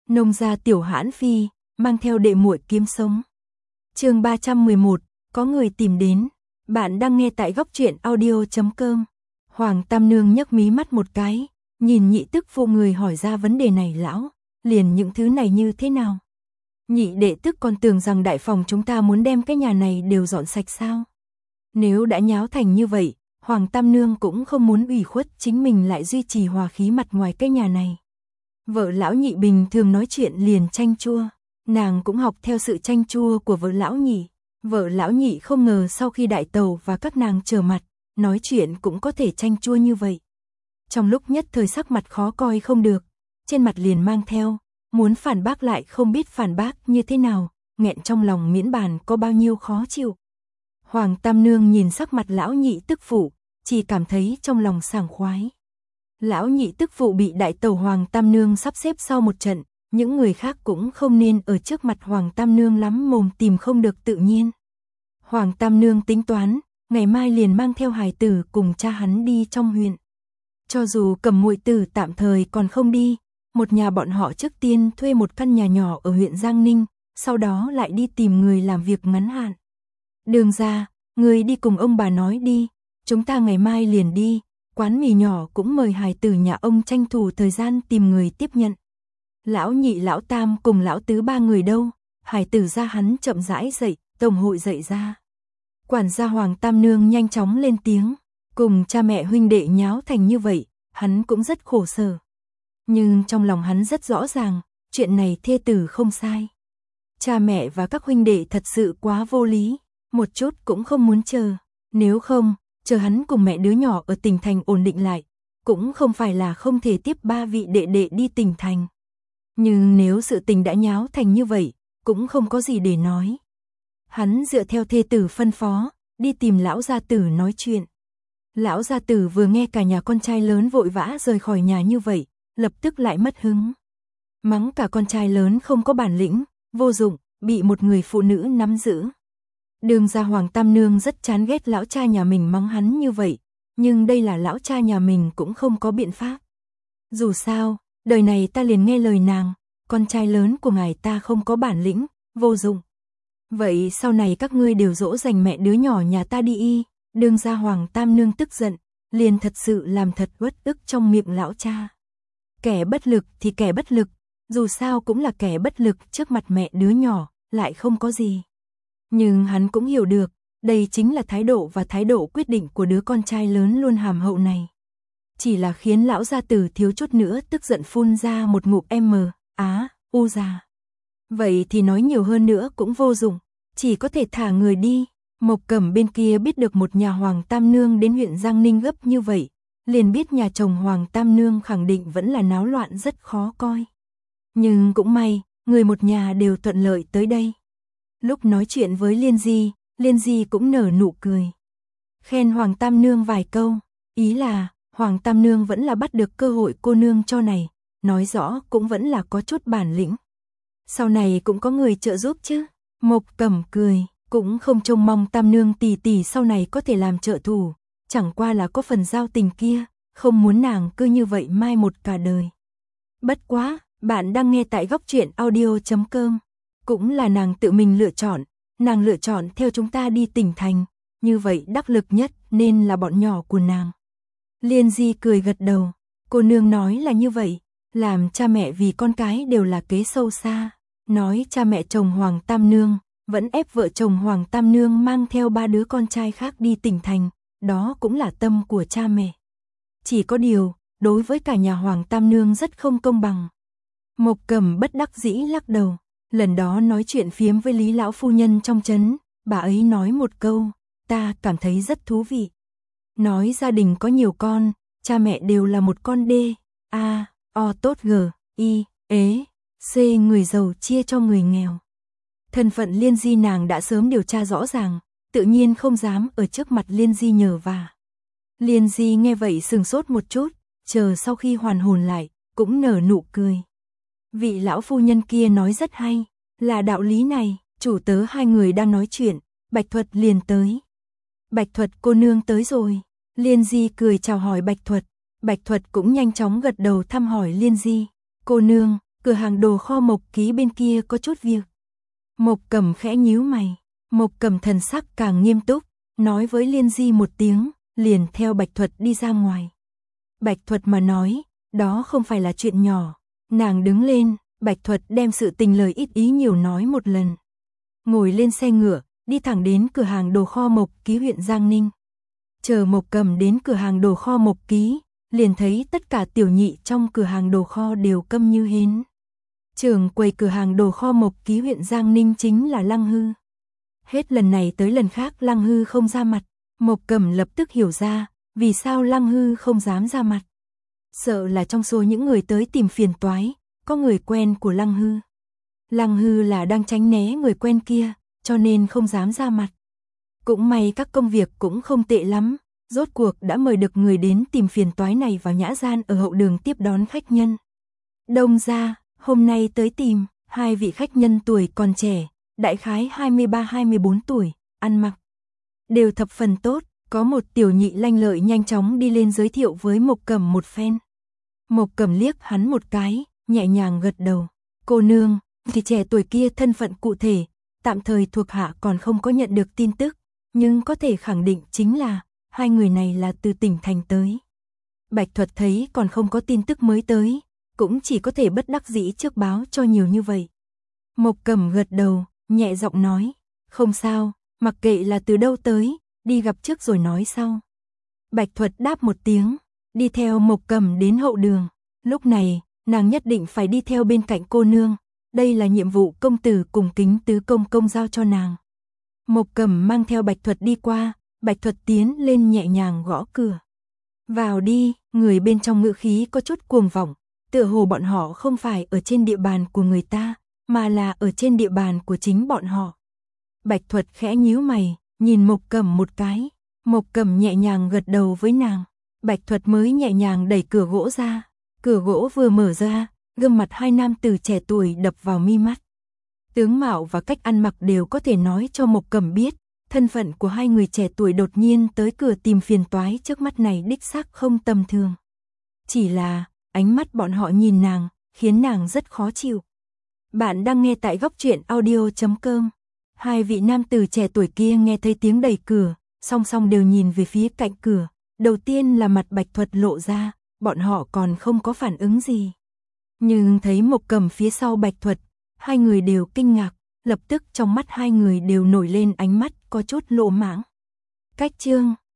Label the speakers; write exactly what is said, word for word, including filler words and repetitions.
Speaker 1: Nông gia tiểu hãn phi, mang theo đệ muội kiếm sống. Chương ba trăm mười một, có người tìm đến. Bạn đang nghe tại góc truyện audio chấm com. Hoàng Tam Nương nhấc mí mắt một cái, nhìn nhị tức phụ người hỏi ra vấn đề này lão, liền những thứ này như thế nào? Nhị đệ tức còn tưởng rằng đại phòng chúng ta muốn đem cái nhà này đều dọn sạch sao? Nếu đã nháo thành như vậy, Hoàng Tam Nương cũng không muốn ủy khuất chính mình lại duy trì hòa khí mặt ngoài cái nhà này. Vợ lão nhị bình thường nói chuyện liền chanh chua, nàng cũng học theo sự chanh chua của vợ lão nhị. Vợ lão nhị không ngờ sau khi đại tàu và các nàng trở mặt, nói chuyện cũng có thể chanh chua như vậy. Trong lúc nhất thời sắc mặt khó coi không được, trên mặt liền mang theo, muốn phản bác lại không biết phản bác như thế nào, nghẹn trong lòng miễn bàn có bao nhiêu khó chịu. Hoàng Tam Nương nhìn sắc mặt lão nhị tức phụ, chỉ cảm thấy trong lòng sảng khoái. Lão nhị tức phụ bị đại tàu Hoàng Tam Nương sắp xếp sau một trận, những người khác cũng không nên ở trước mặt Hoàng Tam Nương lắm mồm tìm không được tự nhiên. Hoàng Tam Nương tính toán, ngày mai liền mang theo hài tử cùng cha hắn đi trong huyện. Cho dù Cầm muội tử tạm thời còn không đi, một nhà bọn họ trước tiên thuê một căn nhà nhỏ ở huyện Giang Ninh, sau đó lại đi tìm người làm việc ngắn hạn. Đường ra, người đi cùng ông bà nói đi, chúng ta ngày mai liền đi, quán mì nhỏ cũng mời hài tử nhà ông tranh thủ thời gian tìm người tiếp nhận. Lão nhị lão tam cùng lão tứ ba người đâu, hài tử ra hắn chậm rãi dậy, tổng hội dậy ra. Quản gia Hoàng Tam Nương nhanh chóng lên tiếng, cùng cha mẹ huynh đệ nháo thành như vậy, hắn cũng rất khổ sở. Nhưng trong lòng hắn rất rõ ràng, chuyện này thê tử không sai. Cha mẹ và các huynh đệ thật sự quá vô lý, một chút cũng không muốn chờ. Nếu không, chờ hắn cùng mẹ đứa nhỏ ở tỉnh thành ổn định lại, cũng không phải là không thể tiếp ba vị đệ đệ đi tỉnh thành. Nhưng nếu sự tình đã nháo thành như vậy, cũng không có gì để nói. Hắn dựa theo thê tử phân phó, đi tìm lão gia tử nói chuyện. Lão gia tử vừa nghe cả nhà con trai lớn vội vã rời khỏi nhà như vậy, lập tức lại mất hứng. Mắng cả con trai lớn không có bản lĩnh, vô dụng, bị một người phụ nữ nắm giữ. Đường ra Hoàng Tam Nương rất chán ghét lão cha nhà mình mắng hắn như vậy, nhưng đây là lão cha nhà mình cũng không có biện pháp. Dù sao, đời này ta liền nghe lời nàng, con trai lớn của ngài ta không có bản lĩnh, vô dụng. Vậy sau này các ngươi đều dỗ dành mẹ đứa nhỏ nhà ta đi y. Đường ra Hoàng Tam Nương tức giận, liền thật sự làm thật uất ức trong miệng lão cha. Kẻ bất lực thì kẻ bất lực, dù sao cũng là kẻ bất lực trước mặt mẹ đứa nhỏ, lại không có gì. Nhưng hắn cũng hiểu được, đây chính là thái độ và thái độ quyết định của đứa con trai lớn luôn hàm hậu này. Chỉ là khiến lão gia tử thiếu chút nữa tức giận phun ra một ngụm M, á, u già. Vậy thì nói nhiều hơn nữa cũng vô dụng, chỉ có thể thả người đi. Mộc Cẩm bên kia biết được một nhà Hoàng Tam Nương đến huyện Giang Ninh gấp như vậy, liền biết nhà chồng Hoàng Tam Nương khẳng định vẫn là náo loạn rất khó coi. Nhưng cũng may, người một nhà đều thuận lợi tới đây. Lúc nói chuyện với Liên Di, Liên Di cũng nở nụ cười. Khen Hoàng Tam Nương vài câu, ý là Hoàng Tam Nương vẫn là bắt được cơ hội cô nương cho này, nói rõ cũng vẫn là có chút bản lĩnh. Sau này cũng có người trợ giúp chứ. Mộc Cẩm cười, cũng không trông mong Tam Nương tỷ tỷ sau này có thể làm trợ thủ, chẳng qua là có phần giao tình kia, không muốn nàng cứ như vậy mai một cả đời. Bất quá, bạn đang nghe tại góc truyện audio chấm com, cũng là nàng tự mình lựa chọn, nàng lựa chọn theo chúng ta đi tỉnh thành, như vậy đắc lực nhất nên là bọn nhỏ của nàng. Liên Di cười gật đầu, cô nương nói là như vậy, làm cha mẹ vì con cái đều là kế sâu xa, nói cha mẹ chồng Hoàng Tam Nương vẫn ép vợ chồng Hoàng Tam Nương mang theo ba đứa con trai khác đi tỉnh thành, đó cũng là tâm của cha mẹ. Chỉ có điều, đối với cả nhà Hoàng Tam Nương rất không công bằng. Mộc Cẩm bất đắc dĩ lắc đầu, lần đó nói chuyện phiếm với Lý lão phu nhân trong trấn, bà ấy nói một câu, ta cảm thấy rất thú vị. Nói gia đình có nhiều con, cha mẹ đều là một con đê, a, o tốt g, y, ế, c người giàu chia cho người nghèo. Thân phận Liên Di nàng đã sớm điều tra rõ ràng, tự nhiên không dám ở trước mặt Liên Di nhờ vả. Liên Di nghe vậy sừng sốt một chút, chờ sau khi hoàn hồn lại, cũng nở nụ cười. Vị lão phu nhân kia nói rất hay, là đạo lý này, chủ tớ hai người đang nói chuyện, Bạch Thuật liền tới. Bạch Thuật cô nương tới rồi. Liên Di cười chào hỏi Bạch Thuật, Bạch Thuật cũng nhanh chóng gật đầu thăm hỏi Liên Di. Cô nương, cửa hàng đồ kho Mộc Ký bên kia có chút việc. Mộc Cẩm khẽ nhíu mày, Mộc Cẩm thần sắc càng nghiêm túc, nói với Liên Di một tiếng, liền theo Bạch Thuật đi ra ngoài. Bạch Thuật mà nói, đó không phải là chuyện nhỏ. Nàng đứng lên, Bạch Thuật đem sự tình lời ít ý nhiều nói một lần. Ngồi lên xe ngựa, đi thẳng đến cửa hàng đồ kho Mộc Ký huyện Giang Ninh. Chờ Mộc Cẩm đến cửa hàng đồ kho Mộc Ký, liền thấy tất cả tiểu nhị trong cửa hàng đồ kho đều câm như hến. Trưởng quầy cửa hàng đồ kho Mộc Ký huyện Giang Ninh chính là Lăng Hư. Hết lần này tới lần khác Lăng Hư không ra mặt, Mộc Cẩm lập tức hiểu ra, vì sao Lăng Hư không dám ra mặt. Sợ là trong số những người tới tìm phiền toái, có người quen của Lăng Hư. Lăng Hư là đang tránh né người quen kia, cho nên không dám ra mặt. Cũng may các công việc cũng không tệ lắm, rốt cuộc đã mời được người đến tìm phiền toái này vào nhã gian ở hậu đường tiếp đón khách nhân. Đông gia, hôm nay tới tìm, hai vị khách nhân tuổi còn trẻ, đại khái hai mươi ba hai mươi bốn tuổi, ăn mặc đều thập phần tốt, có một tiểu nhị lanh lợi nhanh chóng đi lên giới thiệu với Mộc Cẩm một phen. Mộc Cẩm liếc hắn một cái, nhẹ nhàng gật đầu. Cô nương, thì trẻ tuổi kia thân phận cụ thể, tạm thời thuộc hạ còn không có nhận được tin tức, nhưng có thể khẳng định chính là hai người này là từ tỉnh thành tới. Bạch Thuật thấy còn không có tin tức mới tới, cũng chỉ có thể bất đắc dĩ trước báo cho nhiều như vậy. Mộc Cẩm gật đầu, nhẹ giọng nói, không sao, mặc kệ là từ đâu tới, đi gặp trước rồi nói sau. Bạch Thuật đáp một tiếng, đi theo Mộc Cẩm đến hậu đường. Lúc này, nàng nhất định phải đi theo bên cạnh cô nương, đây là nhiệm vụ công tử cùng Kính tứ công công giao cho nàng. Mộc Cẩm mang theo Bạch Thuật đi qua, Bạch Thuật tiến lên nhẹ nhàng gõ cửa. Vào đi, người bên trong ngữ khí có chút cuồng vọng, tựa hồ bọn họ không phải ở trên địa bàn của người ta, mà là ở trên địa bàn của chính bọn họ. Bạch Thuật khẽ nhíu mày, nhìn Mộc Cẩm một cái, Mộc Cẩm nhẹ nhàng gật đầu với nàng, Bạch Thuật mới nhẹ nhàng đẩy cửa gỗ ra, cửa gỗ vừa mở ra, gương mặt hai nam tử trẻ tuổi đập vào mi mắt. Tướng mạo và cách ăn mặc đều có thể nói cho Mộc Cẩm biết, thân phận của hai người trẻ tuổi đột nhiên tới cửa tìm phiền toái trước mắt này đích xác không tầm thường. Chỉ là, ánh mắt bọn họ nhìn nàng, khiến nàng rất khó chịu. Bạn đang nghe tại góc truyện audio chấm com. Hai vị nam tử trẻ tuổi kia nghe thấy tiếng đẩy cửa, song song đều nhìn về phía cạnh cửa. Đầu tiên là mặt Bạch Thuật lộ ra, bọn họ còn không có phản ứng gì. Nhưng thấy Mộc Cẩm phía sau Bạch Thuật, hai người đều kinh ngạc, lập tức trong mắt hai người đều nổi lên ánh mắt có chút lỗ mãng. Cách chương